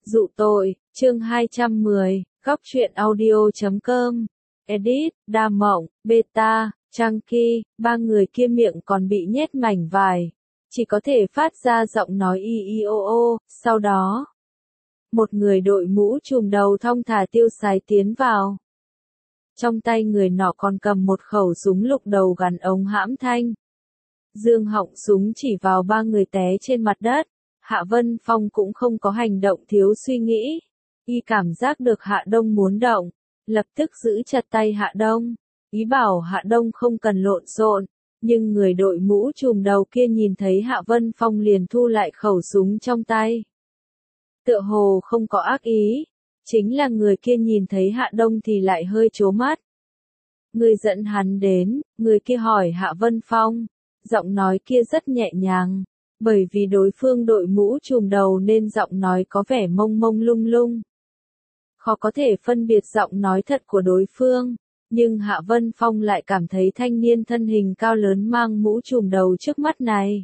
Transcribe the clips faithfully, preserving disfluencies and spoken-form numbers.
Dụ tội, chương hai trăm mười, góc truyện audio chấm com, edit, Đa Mộng, Beta, Chunky, ba người kia miệng còn bị nhét mảnh vải, chỉ có thể phát ra giọng nói y y o o, sau đó. Một người đội mũ trùm đầu thong thả tiêu sái tiến vào. Trong tay người nọ còn cầm một khẩu súng lục đầu gắn ống hãm thanh. Dương họng súng chỉ vào ba người té trên mặt đất. Hạ Vân Phong cũng không có hành động thiếu suy nghĩ. Y cảm giác được Hạ Đông muốn động, lập tức giữ chặt tay Hạ Đông. Ý bảo Hạ Đông không cần lộn xộn, nhưng người đội mũ trùm đầu kia nhìn thấy Hạ Vân Phong liền thu lại khẩu súng trong tay. Tựa hồ không có ác ý, chính là người kia nhìn thấy Hạ Đông thì lại hơi trố mắt. Người dẫn hắn đến, người kia hỏi Hạ Vân Phong, giọng nói kia rất nhẹ nhàng. Bởi vì đối phương đội mũ trùm đầu nên giọng nói có vẻ mông mông lung lung. Khó có thể phân biệt giọng nói thật của đối phương, nhưng Hạ Vân Phong lại cảm thấy thanh niên thân hình cao lớn mang mũ trùm đầu trước mắt này.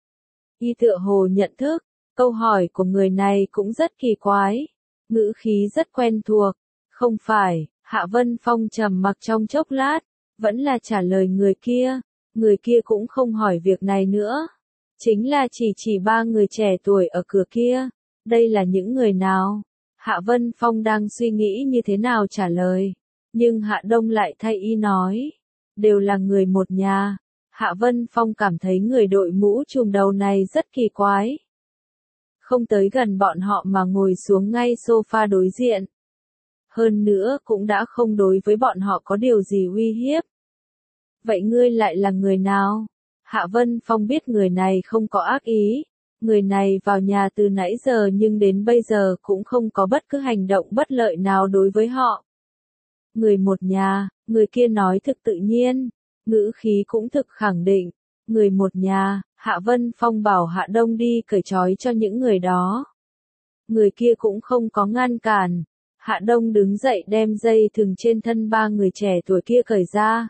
Y tựa hồ nhận thức, câu hỏi của người này cũng rất kỳ quái, ngữ khí rất quen thuộc. Không phải, Hạ Vân Phong trầm mặc trong chốc lát, vẫn là trả lời người kia, người kia cũng không hỏi việc này nữa. Chính là chỉ chỉ ba người trẻ tuổi ở cửa kia. Đây là những người nào? Hạ Vân Phong đang suy nghĩ như thế nào trả lời. Nhưng Hạ Đông lại thay y nói. Đều là người một nhà. Hạ Vân Phong cảm thấy người đội mũ trùm đầu này rất kỳ quái. Không tới gần bọn họ mà ngồi xuống ngay sofa đối diện. Hơn nữa cũng đã không đối với bọn họ có điều gì uy hiếp. Vậy ngươi lại là người nào? Hạ Vân Phong biết người này không có ác ý, người này vào nhà từ nãy giờ nhưng đến bây giờ cũng không có bất cứ hành động bất lợi nào đối với họ. Người một nhà, người kia nói thực tự nhiên, ngữ khí cũng thực khẳng định, người một nhà. Hạ Vân Phong bảo Hạ Đông đi cởi trói cho những người đó. Người kia cũng không có ngăn cản, Hạ Đông đứng dậy đem dây thừng trên thân ba người trẻ tuổi kia cởi ra.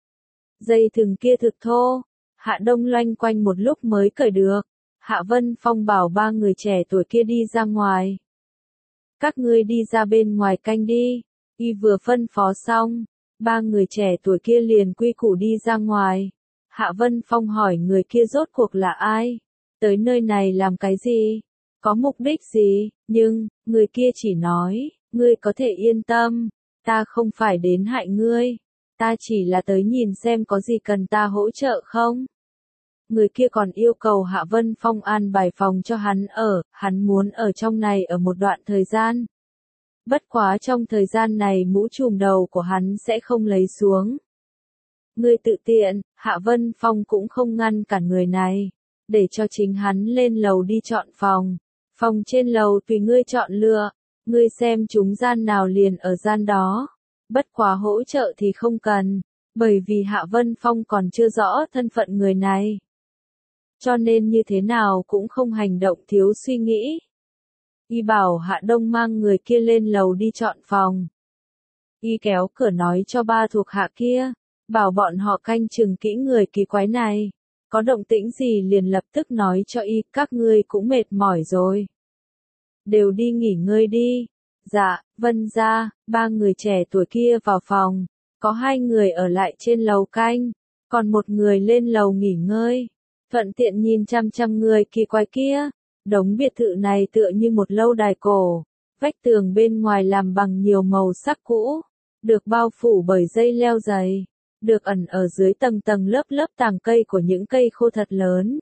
Dây thừng kia thực thô. Hạ Đông loanh quanh một lúc mới cởi được. Hạ Vân Phong bảo ba người trẻ tuổi kia đi ra ngoài. Các ngươi đi ra bên ngoài canh đi. Y vừa phân phó xong, ba người trẻ tuổi kia liền quy củ đi ra ngoài. Hạ Vân Phong hỏi người kia rốt cuộc là ai? Tới nơi này làm cái gì? Có mục đích gì? Nhưng, người kia chỉ nói, ngươi có thể yên tâm, ta không phải đến hại ngươi. Ta chỉ là tới nhìn xem có gì cần ta hỗ trợ không? Người kia còn yêu cầu Hạ Vân Phong an bài phòng cho hắn ở, hắn muốn ở trong này ở một đoạn thời gian. Bất quá trong thời gian này mũ trùm đầu của hắn sẽ không lấy xuống. Ngươi tự tiện, Hạ Vân Phong cũng không ngăn cản người này, để cho chính hắn lên lầu đi chọn phòng. Phòng trên lầu tùy ngươi chọn lựa, ngươi xem chúng gian nào liền ở gian đó. Bất quá hỗ trợ thì không cần, bởi vì Hạ Vân Phong còn chưa rõ thân phận người này. Cho nên như thế nào cũng không hành động thiếu suy nghĩ. Y bảo Hạ Đông mang người kia lên lầu đi chọn phòng. Y kéo cửa nói cho ba thuộc hạ kia, bảo bọn họ canh chừng kỹ người kỳ quái này. Có động tĩnh gì liền lập tức nói cho Y, các ngươi cũng mệt mỏi rồi. Đều đi nghỉ ngơi đi. Dạ, vân ra, ba người trẻ tuổi kia vào phòng. Có hai người ở lại trên lầu canh, còn một người lên lầu nghỉ ngơi. Thuận tiện nhìn chăm chăm người kỳ quái kia. Đống biệt thự này tựa như một lâu đài cổ. Vách tường bên ngoài làm bằng nhiều màu sắc cũ. Được bao phủ bởi dây leo dày. Được ẩn ở dưới tầng tầng lớp lớp tàng cây của những cây khô thật lớn.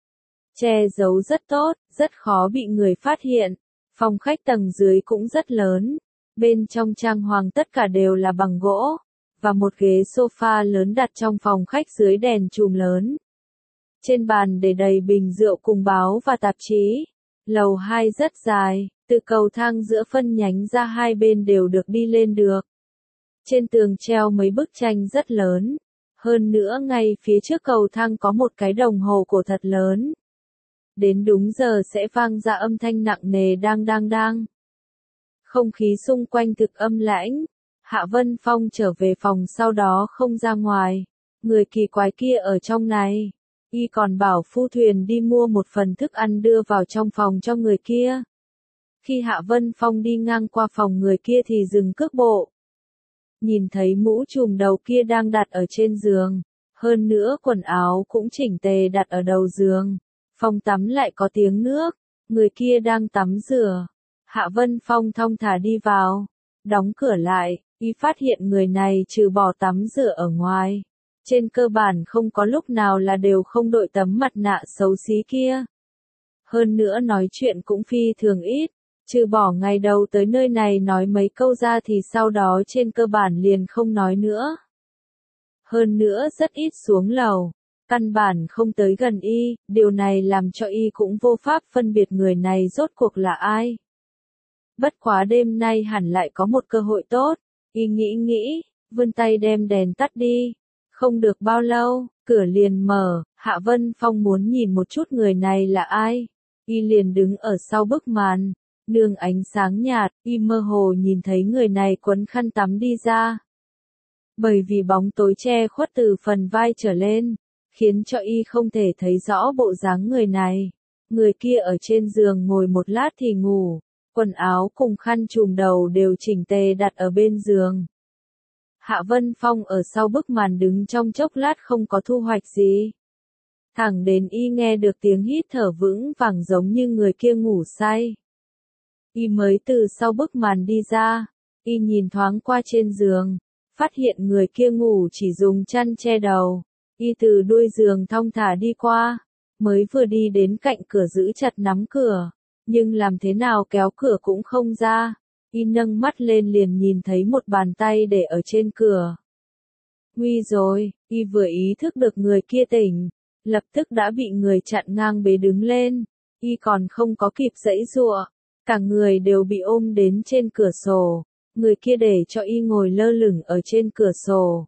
Che giấu rất tốt, rất khó bị người phát hiện. Phòng khách tầng dưới cũng rất lớn. Bên trong trang hoàng tất cả đều là bằng gỗ. Và một ghế sofa lớn đặt trong phòng khách dưới đèn chùm lớn. Trên bàn để đầy bình rượu cùng báo và tạp chí. Lầu hai rất dài, từ cầu thang giữa phân nhánh ra hai bên đều được đi lên được. Trên tường treo mấy bức tranh rất lớn. Hơn nữa ngay phía trước cầu thang có một cái đồng hồ cổ thật lớn. Đến đúng giờ sẽ vang ra âm thanh nặng nề đang đang đang. Không khí xung quanh thực âm lãnh. Hạ Vân Phong trở về phòng sau đó không ra ngoài. Người kỳ quái kia ở trong này. Y còn bảo phu thuyền đi mua một phần thức ăn đưa vào trong phòng cho người kia. Khi Hạ Vân Phong đi ngang qua phòng người kia thì dừng cước bộ. Nhìn thấy mũ trùm đầu kia đang đặt ở trên giường, hơn nữa quần áo cũng chỉnh tề đặt ở đầu giường. Phòng tắm lại có tiếng nước, người kia đang tắm rửa. Hạ Vân Phong thong thả đi vào, đóng cửa lại, y phát hiện người này trừ bỏ tắm rửa ở ngoài. Trên cơ bản không có lúc nào là đều không đội tấm mặt nạ xấu xí kia. Hơn nữa nói chuyện cũng phi thường ít, trừ bỏ ngày đầu tới nơi này nói mấy câu ra thì sau đó trên cơ bản liền không nói nữa. Hơn nữa rất ít xuống lầu, căn bản không tới gần y, điều này làm cho y cũng vô pháp phân biệt người này rốt cuộc là ai. Bất quá đêm nay hẳn lại có một cơ hội tốt, y nghĩ nghĩ, vươn tay đem đèn tắt đi. Không được bao lâu, cửa liền mở, Hạ Vân Phong muốn nhìn một chút người này là ai. Y liền đứng ở sau bức màn, nương ánh sáng nhạt, y mơ hồ nhìn thấy người này quấn khăn tắm đi ra. Bởi vì bóng tối che khuất từ phần vai trở lên, khiến cho y không thể thấy rõ bộ dáng người này. Người kia ở trên giường ngồi một lát thì ngủ, quần áo cùng khăn trùm đầu đều chỉnh tề đặt ở bên giường. Hạ Vân Phong ở sau bức màn đứng trong chốc lát không có thu hoạch gì. Thẳng đến y nghe được tiếng hít thở vững vàng giống như người kia ngủ say. Y mới từ sau bức màn đi ra, y nhìn thoáng qua trên giường, phát hiện người kia ngủ chỉ dùng chăn che đầu. Y từ đuôi giường thong thả đi qua, mới vừa đi đến cạnh cửa giữ chặt nắm cửa, nhưng làm thế nào kéo cửa cũng không ra. Y nâng mắt lên liền nhìn thấy một bàn tay để ở trên cửa. Nguy rồi, y vừa ý thức được người kia tỉnh, lập tức đã bị người chặn ngang bế đứng lên. Y còn không có kịp giãy giụa, cả người đều bị ôm đến trên cửa sổ. Người kia để cho y ngồi lơ lửng ở trên cửa sổ.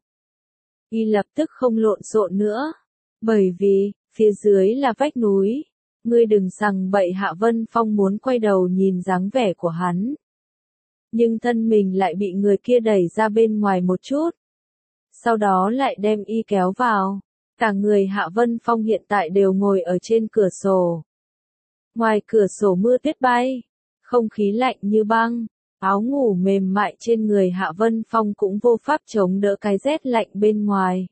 Y lập tức không lộn xộn nữa, bởi vì, phía dưới là vách núi. Ngươi đừng sằng bậy. Hạ Vân Phong muốn quay đầu nhìn dáng vẻ của hắn. Nhưng thân mình lại bị người kia đẩy ra bên ngoài một chút. Sau đó lại đem y kéo vào. Cả người Hạ Vân Phong hiện tại đều ngồi ở trên cửa sổ. Ngoài cửa sổ mưa tuyết bay, không khí lạnh như băng, áo ngủ mềm mại trên người Hạ Vân Phong cũng vô pháp chống đỡ cái rét lạnh bên ngoài.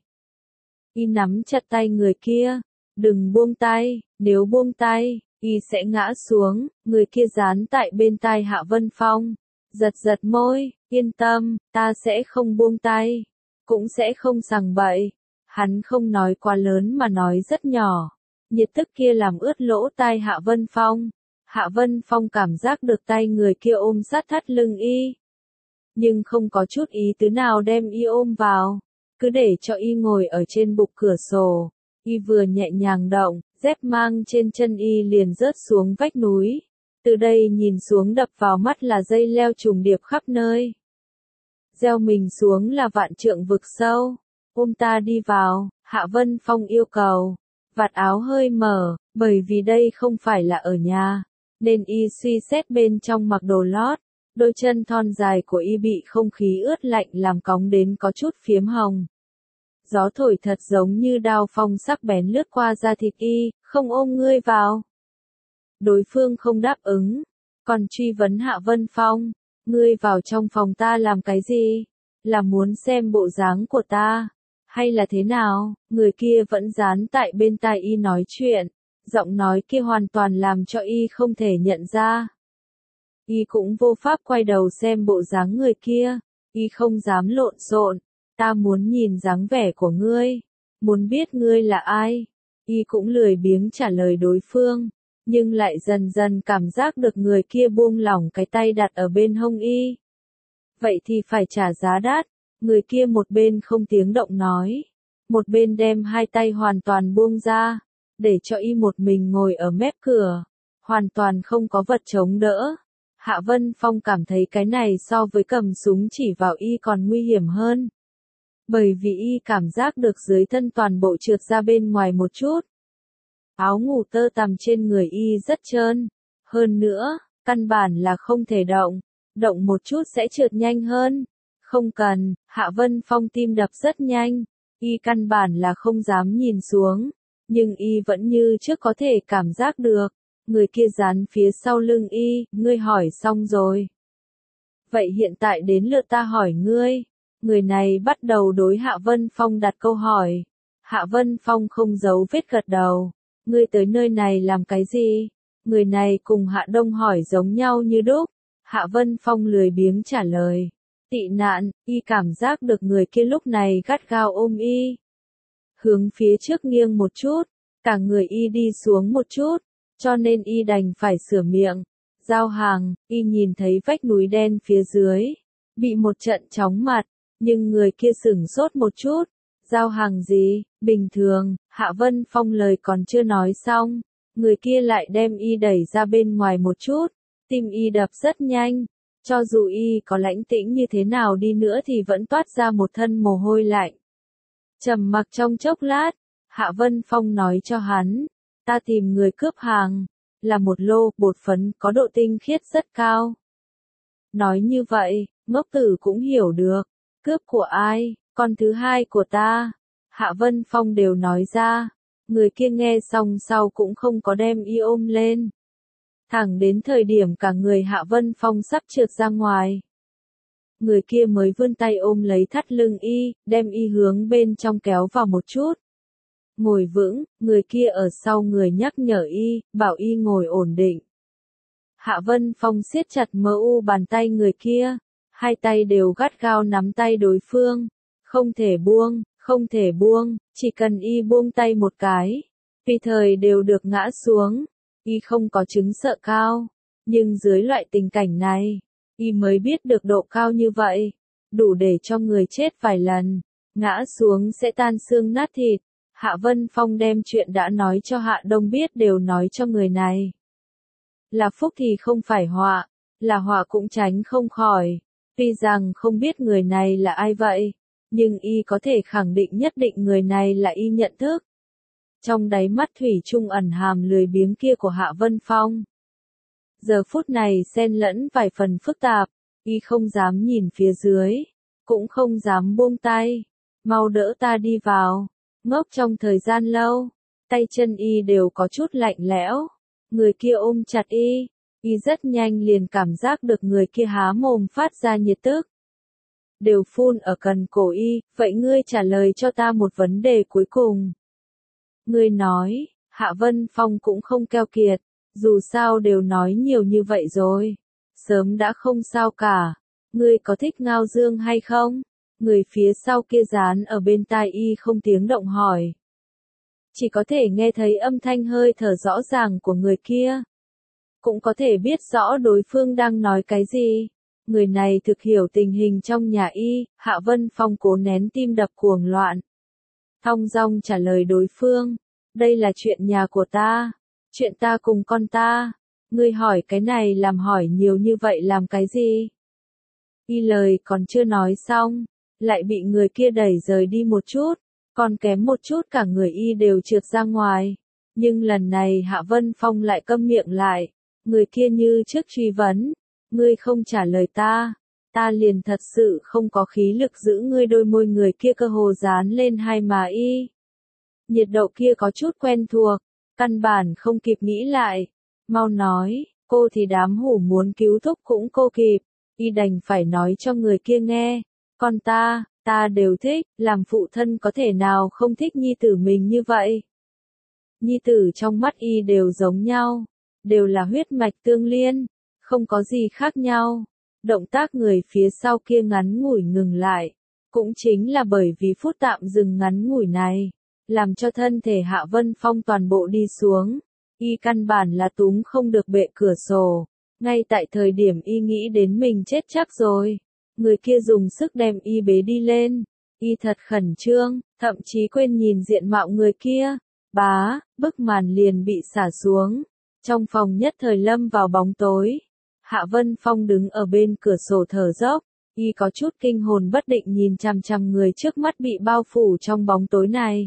Y nắm chặt tay người kia, đừng buông tay, nếu buông tay, y sẽ ngã xuống. Người kia dán tại bên tai Hạ Vân Phong, giật giật môi, yên tâm, ta sẽ không buông tay, cũng sẽ không sằng bậy. Hắn không nói quá lớn mà nói rất nhỏ, nhiệt tức kia làm ướt lỗ tai Hạ Vân Phong. Hạ Vân Phong cảm giác được tay người kia ôm sát thắt lưng y, nhưng không có chút ý tứ nào đem y ôm vào, cứ để cho y ngồi ở trên bục cửa sổ. Y vừa nhẹ nhàng động, dép mang trên chân y liền rớt xuống vách núi. Từ đây nhìn xuống đập vào mắt là dây leo trùng điệp khắp nơi. Gieo mình xuống là vạn trượng vực sâu. Ôm ta đi vào, Hạ Vân Phong yêu cầu. Vạt áo hơi mở, bởi vì đây không phải là ở nhà, nên y suy xét bên trong mặc đồ lót. Đôi chân thon dài của y bị không khí ướt lạnh làm cóng đến có chút phiếm hồng. Gió thổi thật giống như đao phong sắc bén lướt qua da thịt y, không ôm ngươi vào. Đối phương không đáp ứng, còn truy vấn Hạ Vân Phong, ngươi vào trong phòng ta làm cái gì? Là muốn xem bộ dáng của ta, hay là thế nào? Người kia vẫn dán tại bên tai y nói chuyện, giọng nói kia hoàn toàn làm cho y không thể nhận ra. Y cũng vô pháp quay đầu xem bộ dáng người kia, y không dám lộn xộn. Ta muốn nhìn dáng vẻ của ngươi, muốn biết ngươi là ai. Y cũng lười biếng trả lời đối phương, nhưng lại dần dần cảm giác được người kia buông lỏng cái tay đặt ở bên hông y. Vậy thì phải trả giá đắt. Người kia một bên không tiếng động nói, một bên đem hai tay hoàn toàn buông ra, để cho y một mình ngồi ở mép cửa, hoàn toàn không có vật chống đỡ. Hạ Vân Phong cảm thấy cái này so với cầm súng chỉ vào y còn nguy hiểm hơn. Bởi vì y cảm giác được dưới thân toàn bộ trượt ra bên ngoài một chút. Áo ngủ tơ tằm trên người y rất trơn. Hơn nữa, căn bản là không thể động. Động một chút sẽ trượt nhanh hơn. Không cần, Hạ Vân Phong tim đập rất nhanh. Y căn bản là không dám nhìn xuống. Nhưng y vẫn như trước có thể cảm giác được. Người kia dán phía sau lưng y, ngươi hỏi xong rồi. Vậy hiện tại đến lượt ta hỏi ngươi. Người này bắt đầu đối Hạ Vân Phong đặt câu hỏi. Hạ Vân Phong không giấu vết gật đầu. Ngươi tới nơi này làm cái gì? Người này cùng Hạ Đông hỏi giống nhau như đúc. Hạ Vân Phong lười biếng trả lời. Tị nạn, y cảm giác được người kia lúc này gắt gao ôm y. Hướng phía trước nghiêng một chút, cả người y đi xuống một chút, cho nên y đành phải sửa miệng. Giao hàng, y nhìn thấy vách núi đen phía dưới, bị một trận chóng mặt, nhưng người kia sửng sốt một chút. Giao hàng gì, bình thường, Hạ Vân Phong lời còn chưa nói xong, người kia lại đem y đẩy ra bên ngoài một chút, tim y đập rất nhanh, cho dù y có lãnh tĩnh như thế nào đi nữa thì vẫn toát ra một thân mồ hôi lạnh. Trầm mặc trong chốc lát, Hạ Vân Phong nói cho hắn, ta tìm người cướp hàng, là một lô bột phấn có độ tinh khiết rất cao. Nói như vậy, ngốc tử cũng hiểu được, cướp của ai, con thứ hai của ta. Hạ Vân Phong đều nói ra, người kia nghe xong sau cũng không có đem y ôm lên. Thẳng đến thời điểm cả người Hạ Vân Phong sắp trượt ra ngoài. Người kia mới vươn tay ôm lấy thắt lưng y, đem y hướng bên trong kéo vào một chút. Ngồi vững, người kia ở sau người nhắc nhở y, bảo y ngồi ổn định. Hạ Vân Phong siết chặt mơ u bàn tay người kia, hai tay đều gắt gao nắm tay đối phương. Không thể buông, không thể buông, chỉ cần y buông tay một cái, tùy thời đều được ngã xuống. Y không có chứng sợ cao, nhưng dưới loại tình cảnh này, y mới biết được độ cao như vậy, đủ để cho người chết vài lần, ngã xuống sẽ tan xương nát thịt. Hạ Vân Phong đem chuyện đã nói cho Hạ Đông biết đều nói cho người này. Là phúc thì không phải họa, là họa cũng tránh không khỏi. Tuy rằng không biết người này là ai vậy, nhưng y có thể khẳng định nhất định người này là y nhận thức. Trong đáy mắt thủy chung ẩn hàm lười biếng kia của Hạ Vân Phong. Giờ phút này xen lẫn vài phần phức tạp, y không dám nhìn phía dưới, cũng không dám buông tay. Mau đỡ ta đi vào. Ngốc trong thời gian lâu, tay chân y đều có chút lạnh lẽo. Người kia ôm chặt y, y rất nhanh liền cảm giác được người kia há mồm phát ra nhiệt tức. Đều phun ở cần cổ y, vậy ngươi trả lời cho ta một vấn đề cuối cùng. Ngươi nói, Hạ Vân Phong cũng không keo kiệt, dù sao đều nói nhiều như vậy rồi. Sớm đã không sao cả, ngươi có thích ngao dương hay không? Người phía sau kia dán ở bên tai y không tiếng động hỏi. Chỉ có thể nghe thấy âm thanh hơi thở rõ ràng của người kia. Cũng có thể biết rõ đối phương đang nói cái gì. Người này thực hiểu tình hình trong nhà y, Hạ Vân Phong cố nén tim đập cuồng loạn. Thong dong trả lời đối phương, đây là chuyện nhà của ta, chuyện ta cùng con ta. Ngươi hỏi cái này làm hỏi nhiều như vậy làm cái gì? Y lời còn chưa nói xong, lại bị người kia đẩy rời đi một chút, còn kém một chút cả người y đều trượt ra ngoài. Nhưng lần này Hạ Vân Phong lại câm miệng lại, người kia như trước truy vấn, ngươi không trả lời ta, ta liền thật sự không có khí lực giữ ngươi. Đôi môi người kia cơ hồ dán lên hai má y. Nhiệt độ kia có chút quen thuộc, căn bản không kịp nghĩ lại, mau nói, cô thì đám hủ muốn cứu thúc cũng cô kịp, y đành phải nói cho người kia nghe. Con ta, ta đều thích, làm phụ thân có thể nào không thích nhi tử mình như vậy. Nhi tử trong mắt y đều giống nhau, đều là huyết mạch tương liên, không có gì khác nhau. Động tác người phía sau kia ngắn ngủi ngừng lại, cũng chính là bởi vì phút tạm dừng ngắn ngủi này, làm cho thân thể Hạ Vân Phong toàn bộ đi xuống. Y căn bản là túm không được bệ cửa sổ, ngay tại thời điểm y nghĩ đến mình chết chắc rồi. Người kia dùng sức đem y bế đi lên, y thật khẩn trương, thậm chí quên nhìn diện mạo người kia. Bá, bức màn liền bị xả xuống, trong phòng nhất thời lâm vào bóng tối. Hạ Vân Phong đứng ở bên cửa sổ thở dốc, y có chút kinh hồn bất định nhìn chằm chằm người trước mắt bị bao phủ trong bóng tối này.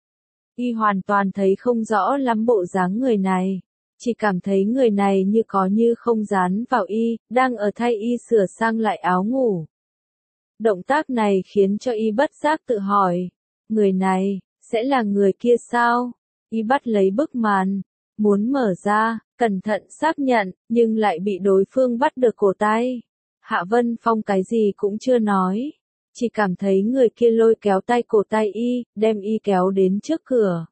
Y hoàn toàn thấy không rõ lắm bộ dáng người này, chỉ cảm thấy người này như có như không dán vào y, đang ở thay y sửa sang lại áo ngủ. Động tác này khiến cho y bất giác tự hỏi, người này, sẽ là người kia sao? Y bắt lấy bức màn, muốn mở ra, cẩn thận xác nhận, nhưng lại bị đối phương bắt được cổ tay. Hạ Vân Phong cái gì cũng chưa nói, chỉ cảm thấy người kia lôi kéo tay cổ tay y, đem y kéo đến trước cửa.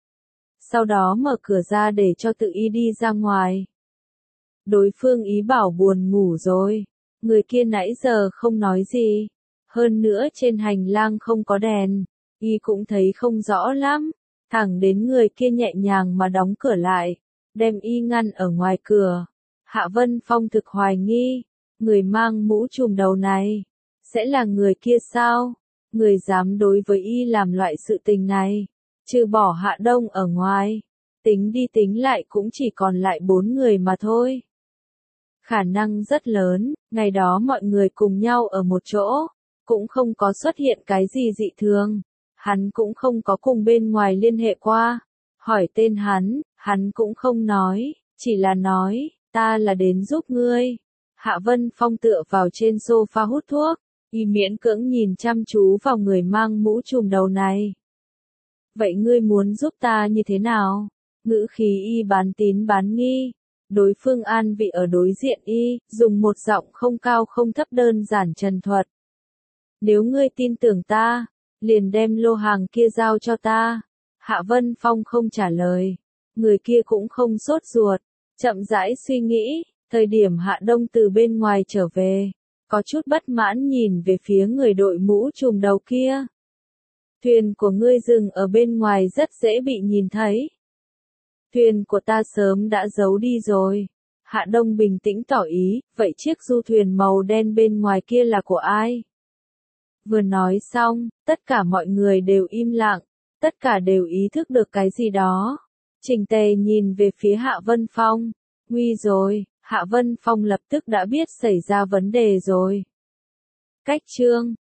Sau đó mở cửa ra để cho tự y đi ra ngoài. Đối phương ý bảo buồn ngủ rồi, người kia nãy giờ không nói gì. Hơn nữa trên hành lang không có đèn, y cũng thấy không rõ lắm, thẳng đến người kia nhẹ nhàng mà đóng cửa lại, đem y ngăn ở ngoài cửa. Hạ Vân Phong thực hoài nghi, người mang mũ trùm đầu này, sẽ là người kia sao? Người dám đối với y làm loại sự tình này, trừ bỏ Hạ Đông ở ngoài, tính đi tính lại cũng chỉ còn lại bốn người mà thôi. Khả năng rất lớn, ngày đó mọi người cùng nhau ở một chỗ, cũng không có xuất hiện cái gì dị thường. Hắn cũng không có cùng bên ngoài liên hệ qua. Hỏi tên hắn, hắn cũng không nói, chỉ là nói, ta là đến giúp ngươi. Hạ Vân Phong tựa vào trên sofa hút thuốc, y miễn cưỡng nhìn chăm chú vào người mang mũ trùm đầu này. Vậy ngươi muốn giúp ta như thế nào? Ngữ khí y bán tín bán nghi. Đối phương an vị ở đối diện y, dùng một giọng không cao không thấp đơn giản trần thuật. Nếu ngươi tin tưởng ta, liền đem lô hàng kia giao cho ta. Hạ Vân Phong không trả lời. Người kia cũng không sốt ruột, chậm rãi suy nghĩ. Thời điểm Hạ Đông từ bên ngoài trở về, có chút bất mãn nhìn về phía người đội mũ trùm đầu kia. Thuyền của ngươi dừng ở bên ngoài rất dễ bị nhìn thấy. Thuyền của ta sớm đã giấu đi rồi. Hạ Đông bình tĩnh tỏ ý, vậy chiếc du thuyền màu đen bên ngoài kia là của ai? Vừa nói xong, tất cả mọi người đều im lặng, tất cả đều ý thức được cái gì đó. Trình Tề nhìn về phía Hạ Vân Phong, nguy rồi, Hạ Vân Phong lập tức đã biết xảy ra vấn đề rồi. Cách chương